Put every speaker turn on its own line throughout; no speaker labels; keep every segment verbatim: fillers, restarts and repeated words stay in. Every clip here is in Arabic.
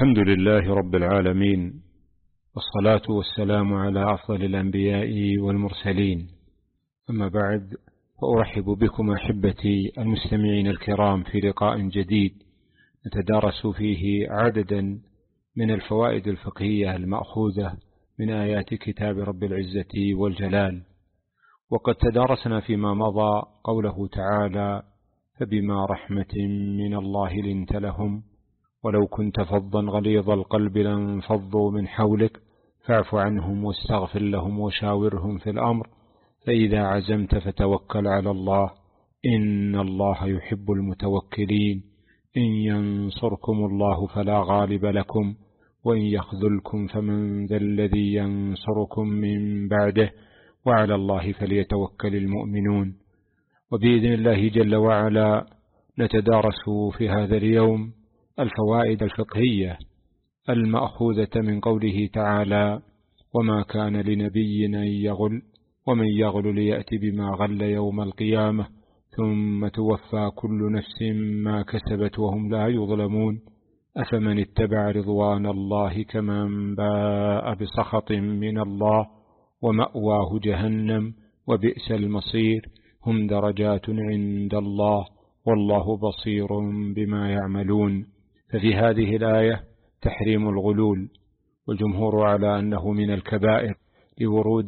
الحمد لله رب العالمين، والصلاة والسلام على أفضل الأنبياء والمرسلين. أما بعد، فأرحب بكم أحبتي المستمعين الكرام في لقاء جديد نتدارس فيه عددا من الفوائد الفقهية المأخوذة من آيات كتاب رب العزة والجلال. وقد تدارسنا فيما مضى قوله تعالى: فبما رحمة من الله لنت لهم ولو كنت فظا غليظ القلب لانفضوا من حولك فاعف عنهم واستغفر لهم وشاورهم في الأمر فإذا عزمت فتوكل على الله إن الله يحب المتوكلين إن ينصركم الله فلا غالب لكم وإن يخذلكم فمن ذا الذي ينصركم من بعده وعلى الله فليتوكل المؤمنون. وبإذن الله جل وعلا نتدارس في هذا اليوم الفوائد الفقهية المأخوذة من قوله تعالى: وما كان لنبي أن يغل ومن يغل ليأتي بما غل يوم القيامة ثم توفى كل نفس ما كسبت وهم لا يظلمون أفمن اتبع رضوان الله كمن باء بسخط من الله ومأواه جهنم وبئس المصير هم درجات عند الله والله بصير بما يعملون. ففي هذه الآية تحريم الغلول، والجمهور على أنه من الكبائر لورود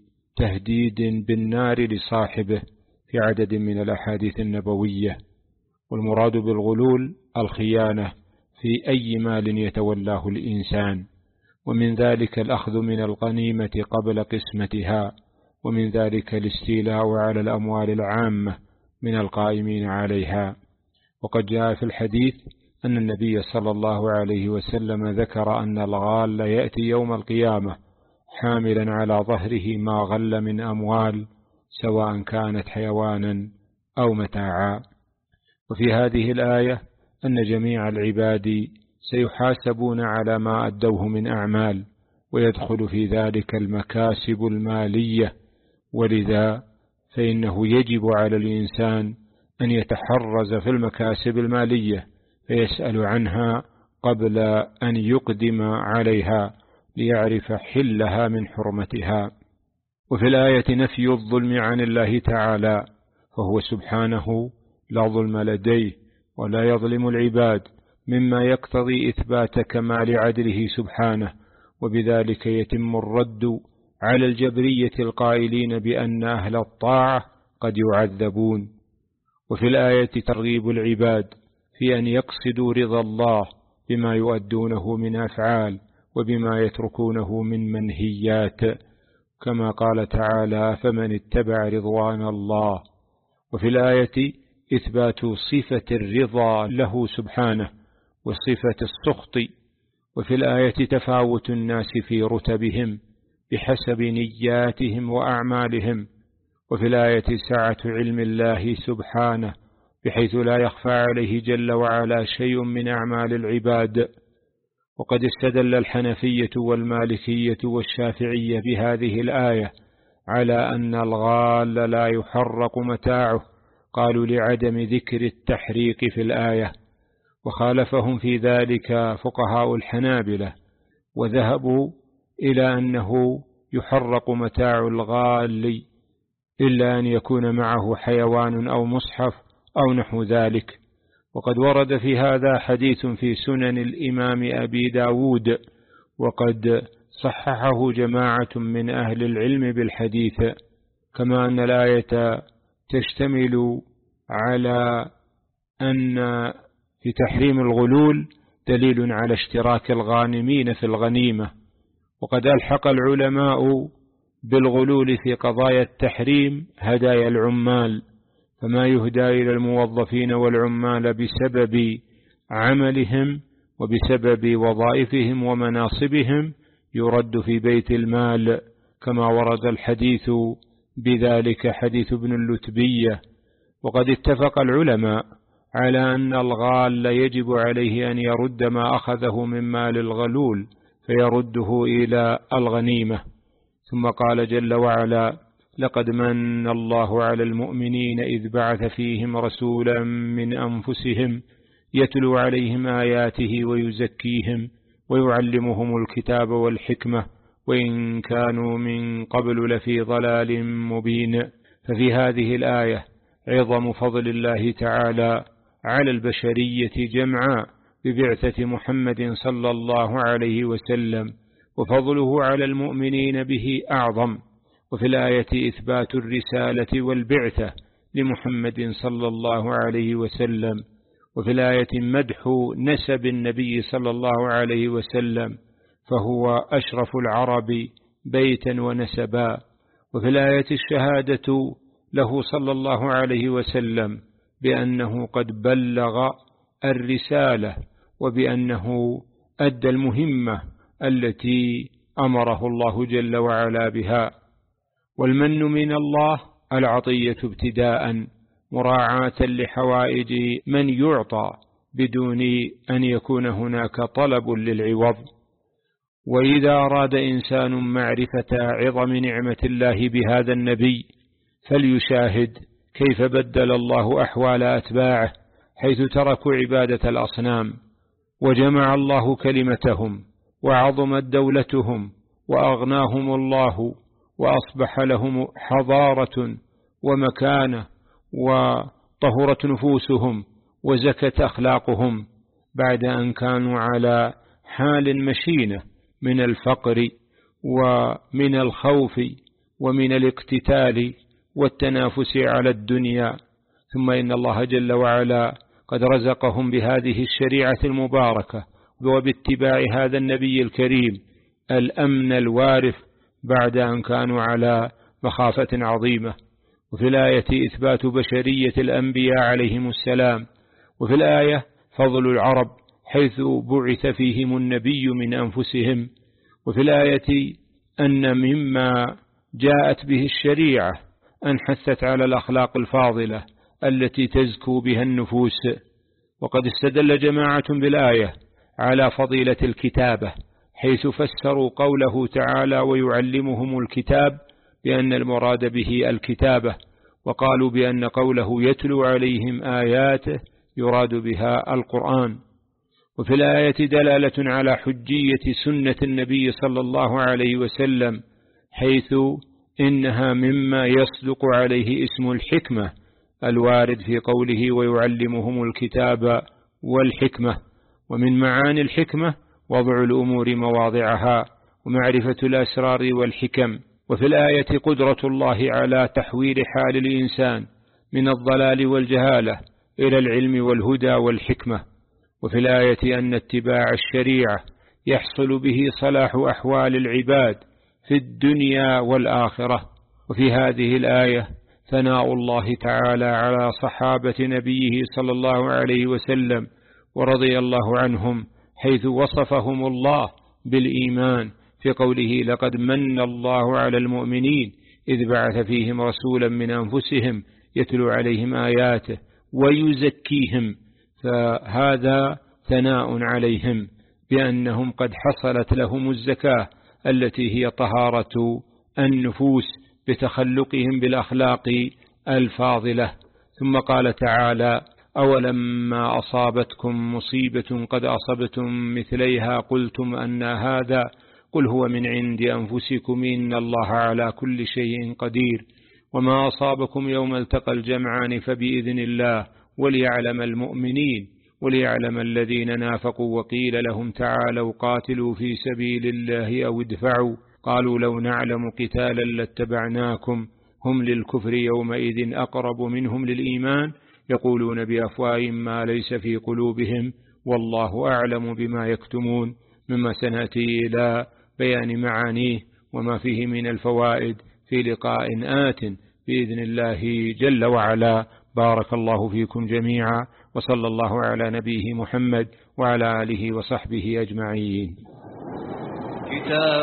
تهديد بالنار لصاحبه في عدد من الأحاديث النبوية. والمراد بالغلول الخيانة في أي مال يتولاه الإنسان، ومن ذلك الأخذ من الغنيمة قبل قسمتها، ومن ذلك الاستيلاء على الأموال العامة من القائمين عليها. وقد جاء في الحديث أن النبي صلى الله عليه وسلم ذكر أن الغال يأتي يوم القيامة حاملا على ظهره ما غل من أموال سواء كانت حيوانا أو متاعا. وفي هذه الآية أن جميع العباد سيحاسبون على ما أدوه من أعمال، ويدخل في ذلك المكاسب المالية، ولذا فإنه يجب على الإنسان أن يتحرز في المكاسب المالية فيسأل عنها قبل أن يقدم عليها ليعرف حلها من حرمتها. وفي الآية نفي الظلم عن الله تعالى، فهو سبحانه لا ظلم لديه ولا يظلم العباد، مما يقتضي إثبات كمال عدله سبحانه، وبذلك يتم الرد على الجبرية القائلين بأن أهل الطاعة قد يعذبون. وفي الآية ترغيب العباد في أن يقصدوا رضا الله بما يؤدونه من أفعال وبما يتركونه من منهيات، كما قال تعالى: فمن اتبع رضوان الله. وفي الآية إثبات صفة الرضا له سبحانه وصفة السخط. وفي الآية تفاوت الناس في رتبهم بحسب نياتهم وأعمالهم. وفي الآية سعة علم الله سبحانه بحيث لا يخفى عليه جل وعلا شيء من أعمال العباد. وقد استدل الحنفية والمالكية والشافعية بهذه الآية على أن الغال لا يحرق متاعه، قالوا لعدم ذكر التحريق في الآية. وخالفهم في ذلك فقهاء الحنابلة، وذهبوا إلى أنه يحرق متاع الغال إلا أن يكون معه حيوان أو مصحف أو نحو ذلك. وقد ورد في هذا حديث في سنن الإمام أبي داود، وقد صححه جماعة من أهل العلم بالحديث. كما أن الآية تشتمل على أن في تحريم الغلول دليل على اشتراك الغانمين في الغنيمة. وقد ألحق العلماء بالغلول في قضايا التحريم هدايا العمال، فما يهدى إلى الموظفين والعمال بسبب عملهم وبسبب وظائفهم ومناصبهم يرد في بيت المال، كما ورد الحديث بذلك حديث ابن اللتبية. وقد اتفق العلماء على أن الغال يجب عليه أن يرد ما أخذه من مال الغلول فيرده إلى الغنيمة. ثم قال جل وعلا: لقد من الله على المؤمنين إذ بعث فيهم رسولا من أنفسهم يتلو عليهم آياته ويزكيهم ويعلمهم الكتاب والحكمة وإن كانوا من قبل لفي ضلال مبين. ففي هذه الآية عظم فضل الله تعالى على البشرية جمعاء ببعثة محمد صلى الله عليه وسلم، وفضله على المؤمنين به أعظم. وفي الآية إثبات الرسالة والبعثة لمحمد صلى الله عليه وسلم، وفي الآية مدح نسب النبي صلى الله عليه وسلم فهو أشرف العرب بيتا ونسبا، وفي الآية الشهادة له صلى الله عليه وسلم بأنه قد بلغ الرسالة وبأنه أدى المهمة التي أمره الله جل وعلا بها. والمن من الله العطية ابتداء مراعاة لحوائج من يعطى بدون أن يكون هناك طلب للعوض. وإذا أراد إنسان معرفة عظم نعمة الله بهذا النبي فليشاهد كيف بدل الله أحوال أتباعه حيث تركوا عبادة الأصنام، وجمع الله كلمتهم وعظمت دولتهم وأغناهم الله، وأصبح لهم حضارة ومكانة وطهرت نفوسهم وزكت أخلاقهم، بعد أن كانوا على حال مشينة من الفقر ومن الخوف ومن الاقتتال والتنافس على الدنيا. ثم إن الله جل وعلا قد رزقهم بهذه الشريعة المباركة وباتباع هذا النبي الكريم الأمن الوارث بعد أن كانوا على مخافة عظيمة. وفي الآية إثبات بشرية الأنبياء عليهم السلام، وفي الآية فضل العرب حيث بعث فيهم النبي من أنفسهم، وفي الآية أن مما جاءت به الشريعة أن حثت على الأخلاق الفاضلة التي تزكو بها النفوس. وقد استدل جماعة بالآية على فضيلة الكتابة حيث فسروا قوله تعالى ويعلمهم الكتاب بأن المراد به الكتابة، وقالوا بأن قوله يتلو عليهم آياته يراد بها القرآن. وفي الآية دلالة على حجية سنة النبي صلى الله عليه وسلم حيث إنها مما يصدق عليه اسم الحكمة الوارد في قوله ويعلمهم الكتاب والحكمة. ومن معاني الحكمة وضع الأمور مواضعها ومعرفة الأسرار والحكم. وفي الآية قدرة الله على تحويل حال الإنسان من الضلال والجهالة إلى العلم والهدى والحكمة. وفي الآية أن اتباع الشريعة يحصل به صلاح أحوال العباد في الدنيا والآخرة. وفي هذه الآية ثناء الله تعالى على صحابة نبيه صلى الله عليه وسلم ورضي الله عنهم حيث وصفهم الله بالإيمان في قوله لقد من الله على المؤمنين إذ بعث فيهم رسولا من أنفسهم يتلو عليهم آياته ويزكيهم. فهذا ثناء عليهم بأنهم قد حصلت لهم الزكاة التي هي طهارة النفوس بتخلقهم بالأخلاق الفاضلة. ثم قال تعالى أولما أصابتكم مصيبة قد أصبتم مثليها قلتم أن هذا قل هو من عند أنفسكم إن الله على كل شيء قدير وما أصابكم يوم التقى الجمعان فبإذن الله وليعلم المؤمنين وليعلم الذين نافقوا وقيل لهم تعالوا قاتلوا في سبيل الله أو ادفعوا قالوا لو نعلم قتالا لاتبعناكم هم للكفر يومئذ أقرب منهم للإيمان يقولون بأفواههم ما ليس في قلوبهم والله أعلم بما يكتمون. مما سنأتي إلى بيان معانيه وما فيه من الفوائد في لقاء آت بإذن الله جل وعلا. بارك الله فيكم جميعا وصلى الله على نبيه محمد وعلى آله وصحبه أجمعين.
كتاب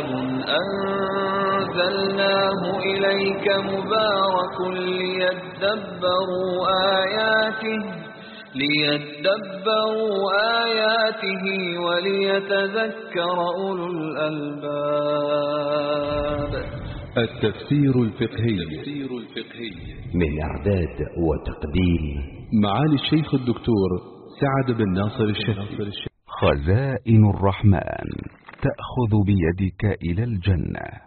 أنزلناه إليك مبارك ليدبروا آياته ليدبروا آياته وليتذكر أولو الألباب.
التفسير الفقهي
من إعداد وتقديم
معالي الشيخ الدكتور سعد بن ناصر الشافعي.
خزائن الرحمن تأخذ بيدك إلى الجنة.